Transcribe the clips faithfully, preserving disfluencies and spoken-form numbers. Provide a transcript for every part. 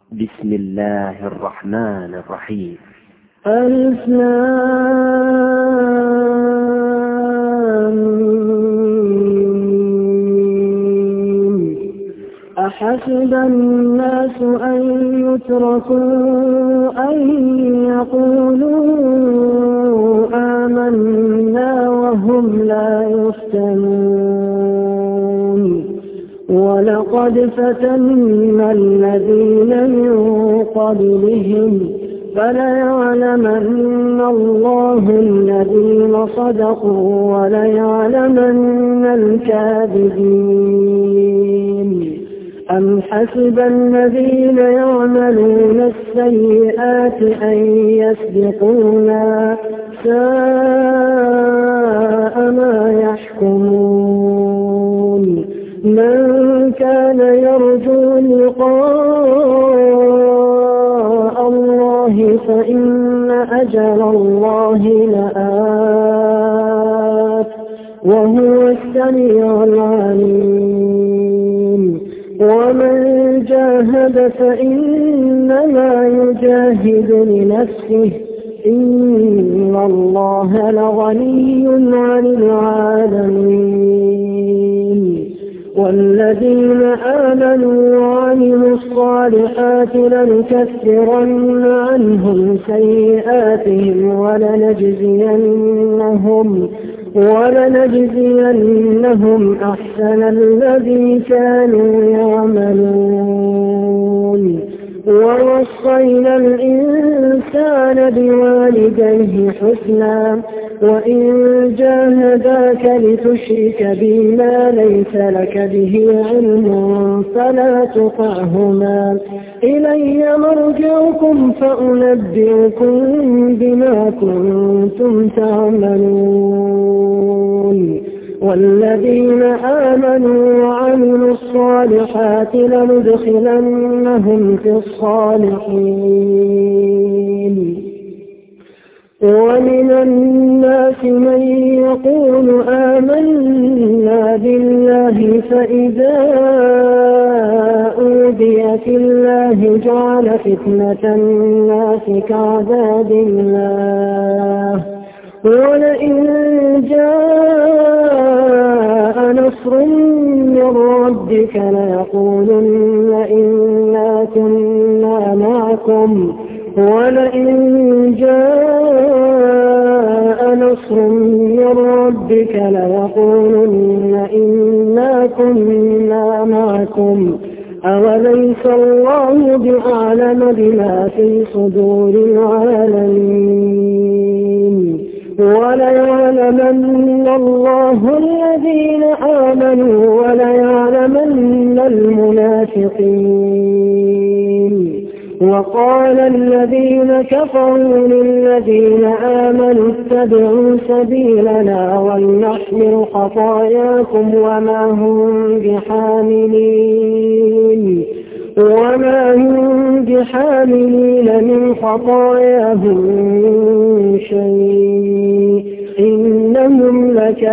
بسم الله الرحمن الرحيم. الم أحسب الناس أن يتركوا أن يقولوا آمنا وهم لا يفتنون ولقد فتنا الذين من قبلهم فليعلمن الله الذين صدقوا وليعلمن الكاذبين. أم حسب الذين يعملون السيئات أن يسبقونا ساء ما يحكمون. من كان يرجو لقاء الله فإن أجل الله لآت وهو السميع العليم. ومن جاهد فإنما يجاهد لنفسه إن الله لغني عن العالمين. والذين آمنوا وعملوا الصالحات لنكفرن عنهم سيئاتهم ولنجزينهم ولنجزينهم أحسن الذي كانوا يعملون. ووصينا الإنسان بوالديه حسنا وإن جاهداك لتشرك بما ليس لك به علم فلا تطعهما إلي مرجعكم فأنبئكم بما كنتم تعملون. والذين آمنوا وعملوا الصالحات لندخلنهم في الصالحين. ومن الناس من يقول آمنا بالله فإذا أوذي في الله جعل فتنة الناس كعذاب الله ولئن جاء نصر من ربك ليقولن إنا كنا معكم ولئن جاء نصر من ربك ليقولن إنا كنا معكم أوليس الله بأعلم بما في صدور العالمين. وليعلمن الله الذين آمنوا وليعلمن المنافقين. وقال الذين كفروا للذين آمنوا اتبعوا سبيلنا ولنحمل خطاياكم وما هم بحاملين وما هم بحاملين من خطاياهم من شيء إنهم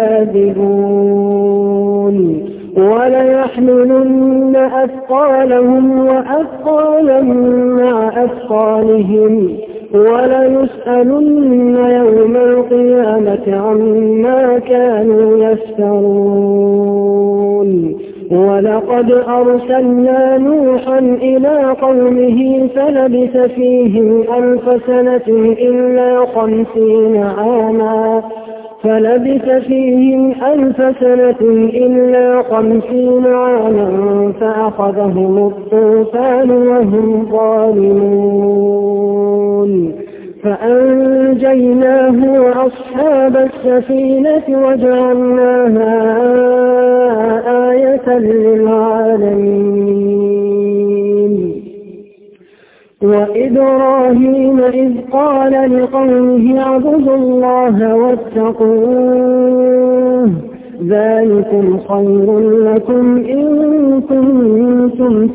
لكاذبون. وليحملن أثقالهم وأثقالا مع أثقالهم وليسألن يوم القيامة عما كانوا يفترون. ولقد أرسلنا نوحا إلى قومه فلبث فيهم ألف سنة إلا خمسين عاما فلبث فيهم ألف سنة إلا خمسين عاما فأخذهم الطوفان وهم ظالمون فأنجيناه وأصحاب السفينة وجعلناها آية للعالمين. وإبراهيم إذ قال لقومه اعبدوا الله واتقوه ذلكم خير لكم إن كنتم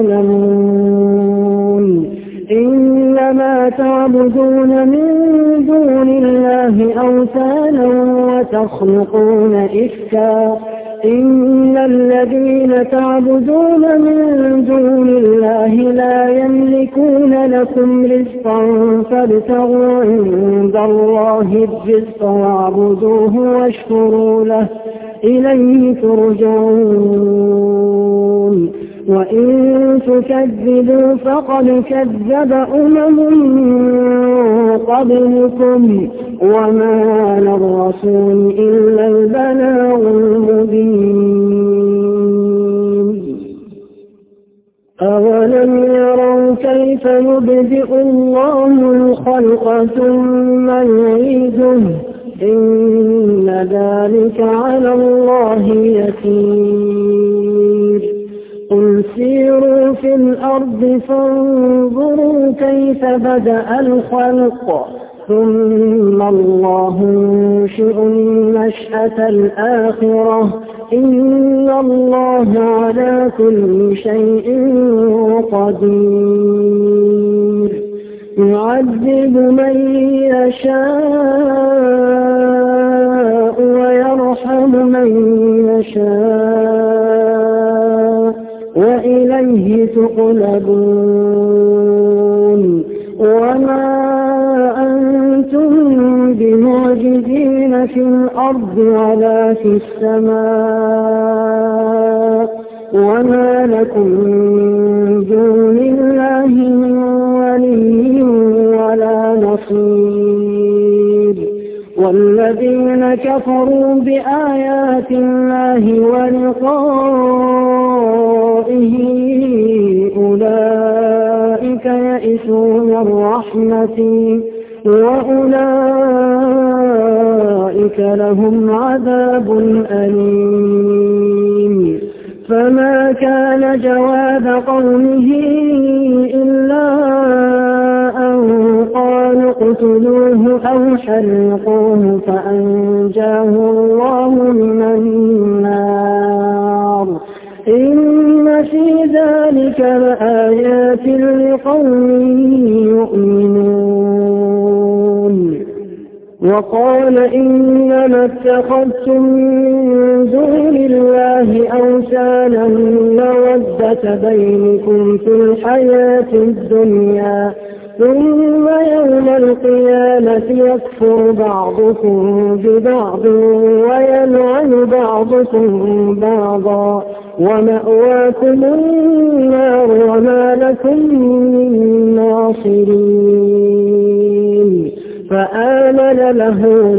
تعلمون. إنما تعبدون من دون الله أوثانا وتخلقون إفكا إن الذين تعبدون من دون الله لا يملكون لكم رزقا فابتغوا عند الله الرزق واعبدوه واشكروا له إليه ترجعون وإن تكذبوا فقد كذب أمم قبلكم وما على الرسول إلا البلاغ المبين أولم يروا كيف يبدئ الله الخلق ثم يعيده إن ذلك على الله يسير قل سيروا في الأرض فانظروا كيف بدأ الخلق ثم الله ينشئ النشأة الآخرة إن الله على كل شيء قدير يعذب من يشاء ويرحم من يشاء وإليه تقلبون وما أنتم بمعجزين في الأرض ولا في السماء وما لكم من دون الله من ولي ولا نصير والذين كفروا بآيات الله ولقائه أولئك يئسوا من رحمتي وأولئك لهم عذاب أليم فما كان جواب قومه إلا أن قالوا اقتلوه أو حرقوه فأنجاه الله من النار إن في ذلك لآيات لقوم يؤمنون وقال إنما اتخذتم من دون الله أوثانا مودة بينكم في الحياة الدنيا ثم يوم القيامة يكفر بعضكم ببعض ويلعن بعضكم بعضا ومأواكم النار وما لكم من ناصرين فآمن له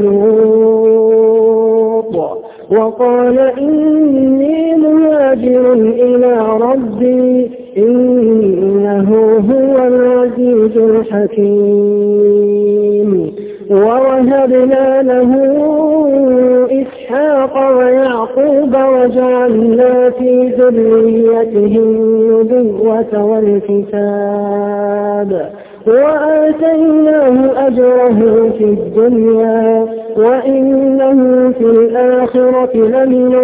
لوط وقال إني مهاجر إلى ربي إنه هو العزيز الحكيم ووهبنا له إسحاق ويعقوب وجعلنا في ذريته النبوة والكتاب وآتيناه أجره في الدنيا وإنه في الآخرة لمن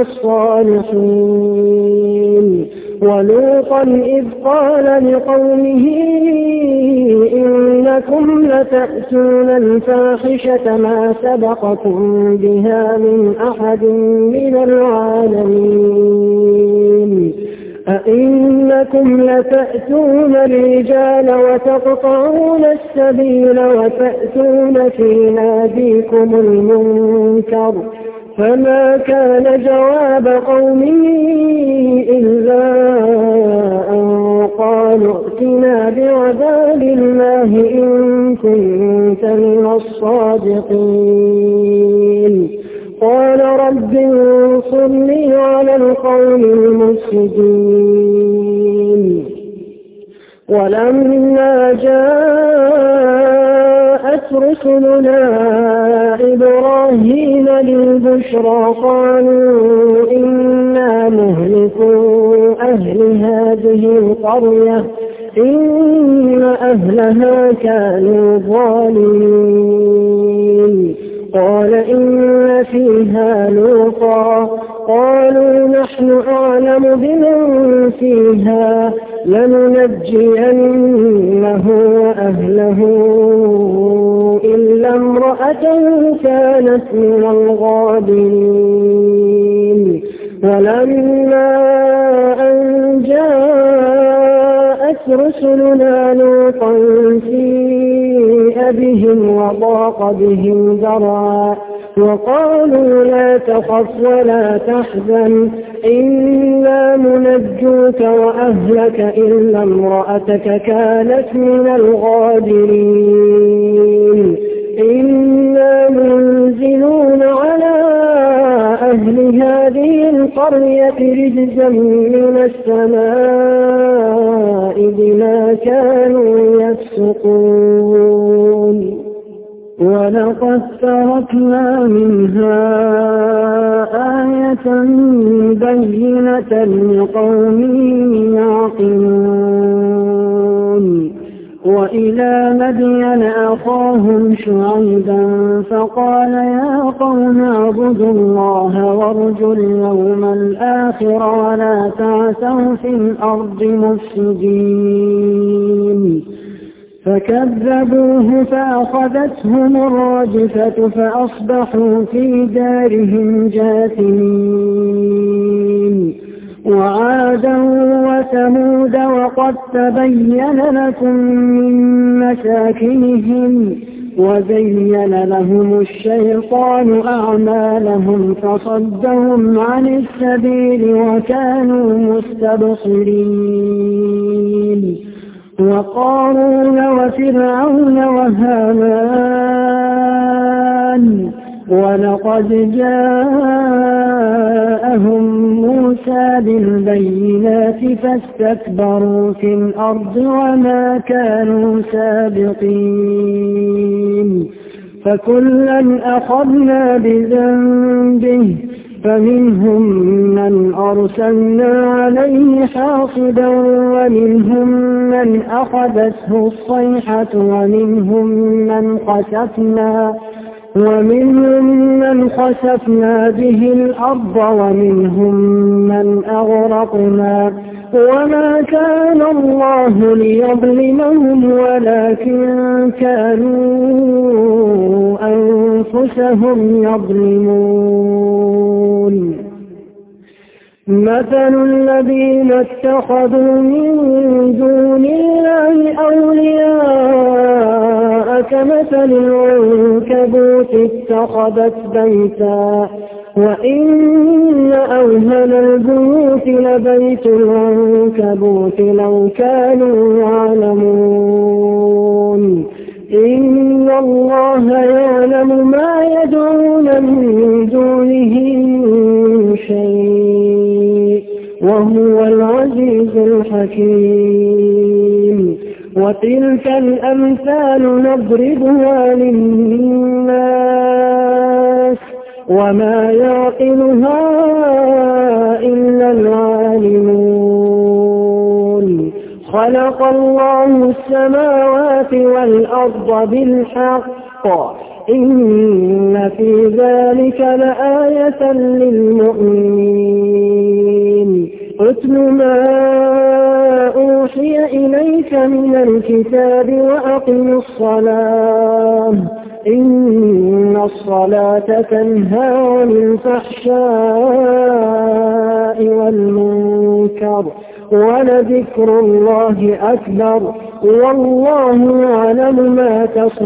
الصالحين ولوطا إذ قال لقومه إنكم لتأتون الفاحشة ما سبقكم بها من أحد من العالمين أئنكم لتأتون الرجال وتقطعون السبيل وتأتون في ناديكم المنكر فما كان جواب قومه إلا أن قالوا ائتنا بعذاب الله إن كنت من الصادقين قال رب انصرني على القوم المفسدين ولما جاءت رسلنا إبراهيم بالبشرى قالوا إنا مهلكوا أهل هذه القرية إن أهلها كانوا ظالمين قال إن فيها لوطا قالوا نحن أعلم بمن فيها لننجينه وأهله إلا امرأته كانت من الغابرين ولما أن جاءت رسلنا لوطا سيء بهم وضاق بهم ذرعا وقالوا لا تخف ولا تحزن إنا منجوك وأهلك إلا امرأتك كانت من الغابرين إنا منزلون على أهل هذه القرية رجزا من السماء بما كانوا يفسقون ولقد تركنا منها آية بينة لقوم يعقلون وإلى مدين أخاهم شعيبا فقال يا قوم اعبدوا الله وارجوا اليوم الآخر ولا تعثوا في الأرض مفسدين فكذبوه فأخذتهم الرجفة فأصبحوا في دارهم جاثمين وعادا وثمود وقد تبين لكم من مساكنهم وزين لهم الشيطان أعمالهم فصدهم عن السبيل وكانوا مستبصرين وقارون وفرعون وهامان ولقد جاءهم موسى بالبينات فاستكبروا في الأرض وما كانوا سابقين فكلا أخذنا بذنبه فمنهم من أرسلنا عليه حاصبا ومنهم من أخذته الصيحة ومنهم من خسفنا ومنهم من خسفنا به الأرض ومنهم من أغرقنا وما كان الله ليظلمهم ولكن كانوا أنفسهم يظلمون مثل الذين اتخذوا من دون الله أولياء كمثل العنكبوت اتخذت بيتا وإن أوهن البيوت لبيت العنكبوت لو كانوا يعلمون إن الله يعلم ما يدعون من دونه من شيء وهو العزيز الحكيم وتلك الأمثال نضربها للناس وما يعقلها إلا العالمون خلق الله السماوات والأرض بالحق إن في ذلك لآية للمؤمنين اتل ما أوحي إليك من الكتاب وأقم الصلاة إن الصلاة تنهى عن الفحشاء والمنكر ولذكر الله أكبر والله يعلم ما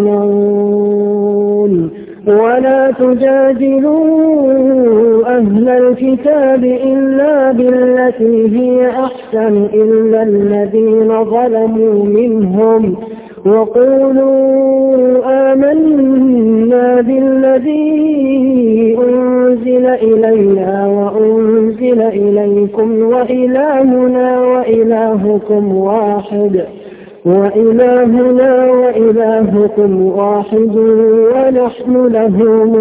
تصنعون ولا تجادلوا أهل الكتاب إلا بالتي هي أحسن إلا الذين ظلموا منهم وقولوا آمنا بالذي أنزل إلينا وأنزل إليكم وإلهنا وإلهكم واحد وإلهنا وإلهكم واحد ونحن له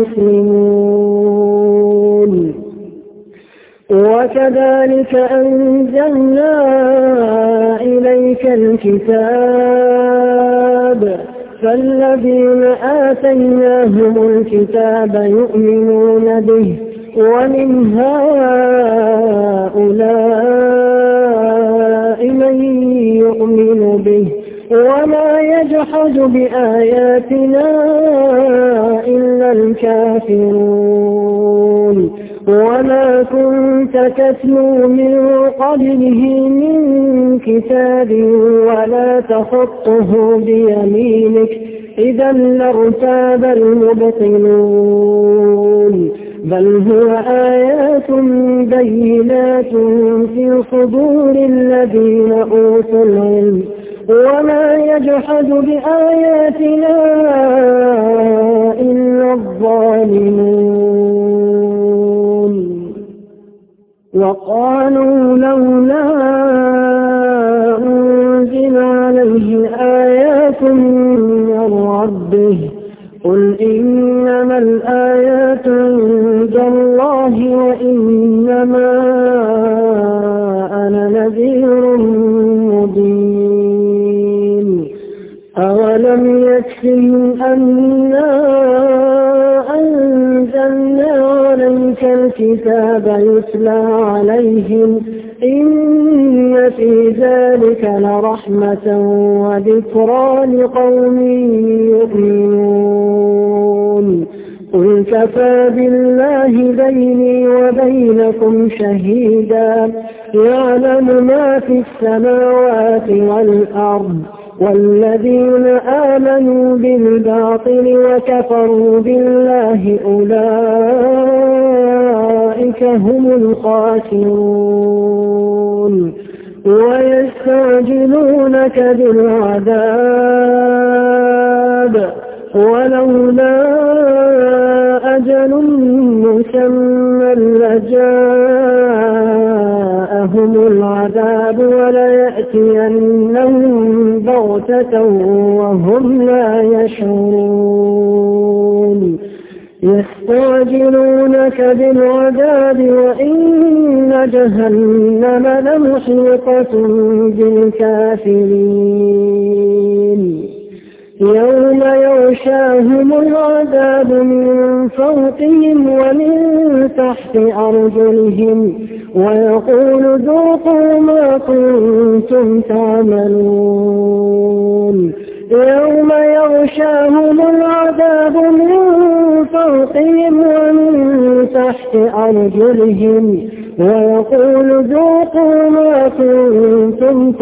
مسلمون وكذلك أنزلنا إليك الكتاب فالذين آتيناهم الكتاب يؤمنون به ومن هؤلاء من يؤمن به وما يجحد بآياتنا إلا الكافرون وما كنت تتلو من قبله من كتاب ولا تخطه بيمينك إذا لارتاب المبطلون بل هو آيات بينات في صدور الذين أوتوا العلم وما يجحد بآياتنا إلا الظالمون وقالوا لولا أنزل عليه آيات من ربه قل إنما الآيات عند الله وإنما أنا نذير مبين أولم يكفهم أنا أنزلنا عليك الكتاب يتلى عليهم إن في ذلك لرحمة وذكرى لقوم يؤمنون قل كفى بالله بيني وبينكم شهيدا يعلم ما في السماوات والأرض والذين آمنوا بالباطل وكفروا بالله أولئك هم الخاسرون ويستعجلونك بالعذاب ولولا أجل مسمى لجاءهم العذاب وليأتينهم بغتة وهم لا يشعرون يستعجلونك بالعذاب وإن جهنم لمحيطة بالكافرين يوم يغشاهم العذاب من فوقهم ومن تحت أرجلهم ويقول ذوقوا ما كنتم تعملون يوم يغشاهم العذاب من فوقهم ومن تحت أرجلهم ويقول ذوقوا ما كنتم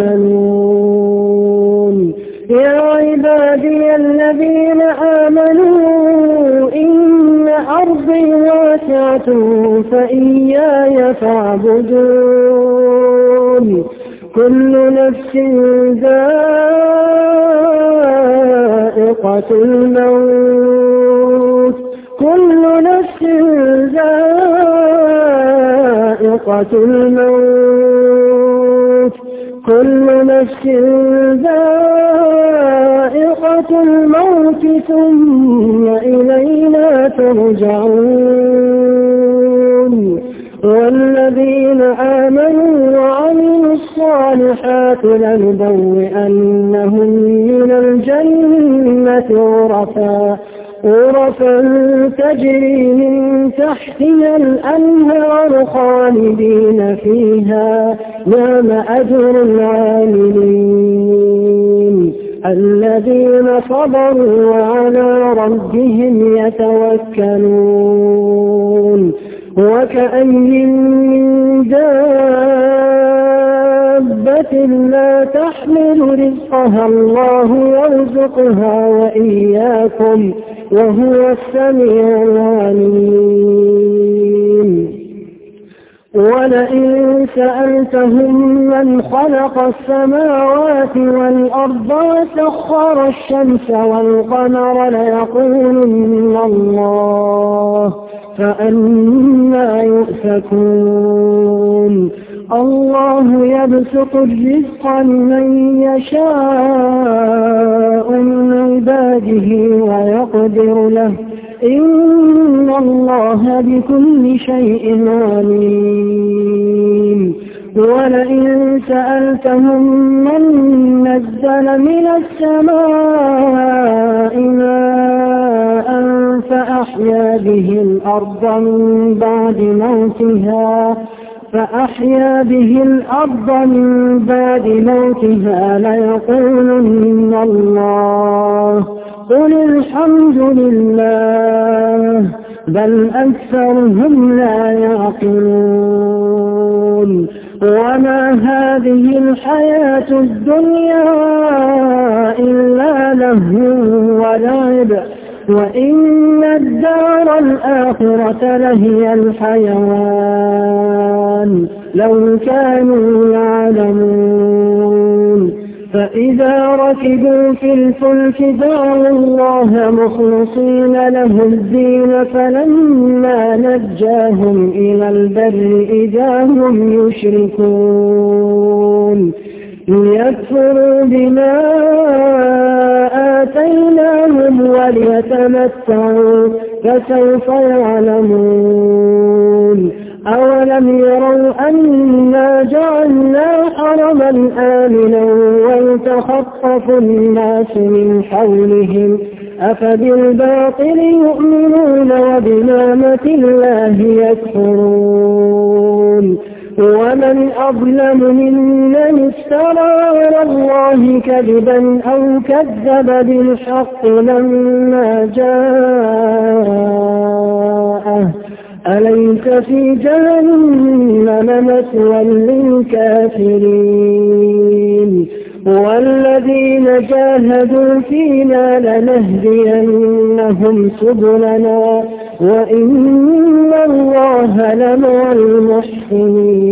تعملون يا عبادي الذين آمنوا إن أرضي واسعة فإياي فاعبدون كل نفس ذائقة الموت كل نفس ذائقة الموت كل نفس ذائقة الموت ثم إلينا ترجعون والذين آمنوا وعملوا الصالحات لنبوئنهم من الجنة غرفا غرفا تجري من تحتها الأنهار خالدين فيها نعم أجر العاملين الذين صبروا وعلى ربهم يتوكلون وكأي من دابة لا تحمل رزقها الله يرزقها وإياكم وهو السميع العليم ولئن سألتهم من خلق السماوات والأرض وسخر الشمس والقمر ليقولن الله فأنى يؤفكون الله يبسط الرزق لمن يشاء من عباده ويقدر له إن الله بكل شيء عليم ولئن سألتهم من نزل من السماء ماء فأحيا به الأرض من بعد موتها فأحيا به الأرض من بعد موتها ليقولن الله قل الحمد لله بل أكثرهم لا يعقلون وما هذه الحياة الدنيا إلا لهو ولعب وإن الدار الآخرة لهي الحيوان لو كانوا يعلمون فإذا ركبوا في الفلك دعوا الله مخلصين له الدين فلما نجاهم إلى البر إذا هم يشركون ليكفروا بما آتيناهم وليتمتعوا فسوف يعلمون أولم يروا أنا جعلنا حرما آمنا ويتخطف الناس من حولهم أفبالباطل يؤمنون وبنعمة الله يكفرون ومن أظلم ممن افترى على الله كذبا أو كذب بالحق لما جاءه أليس في جهنم مثوى للكافرين والذين جاهدوا فينا لنهدينهم سبلنا وإن الله لمع المحسنين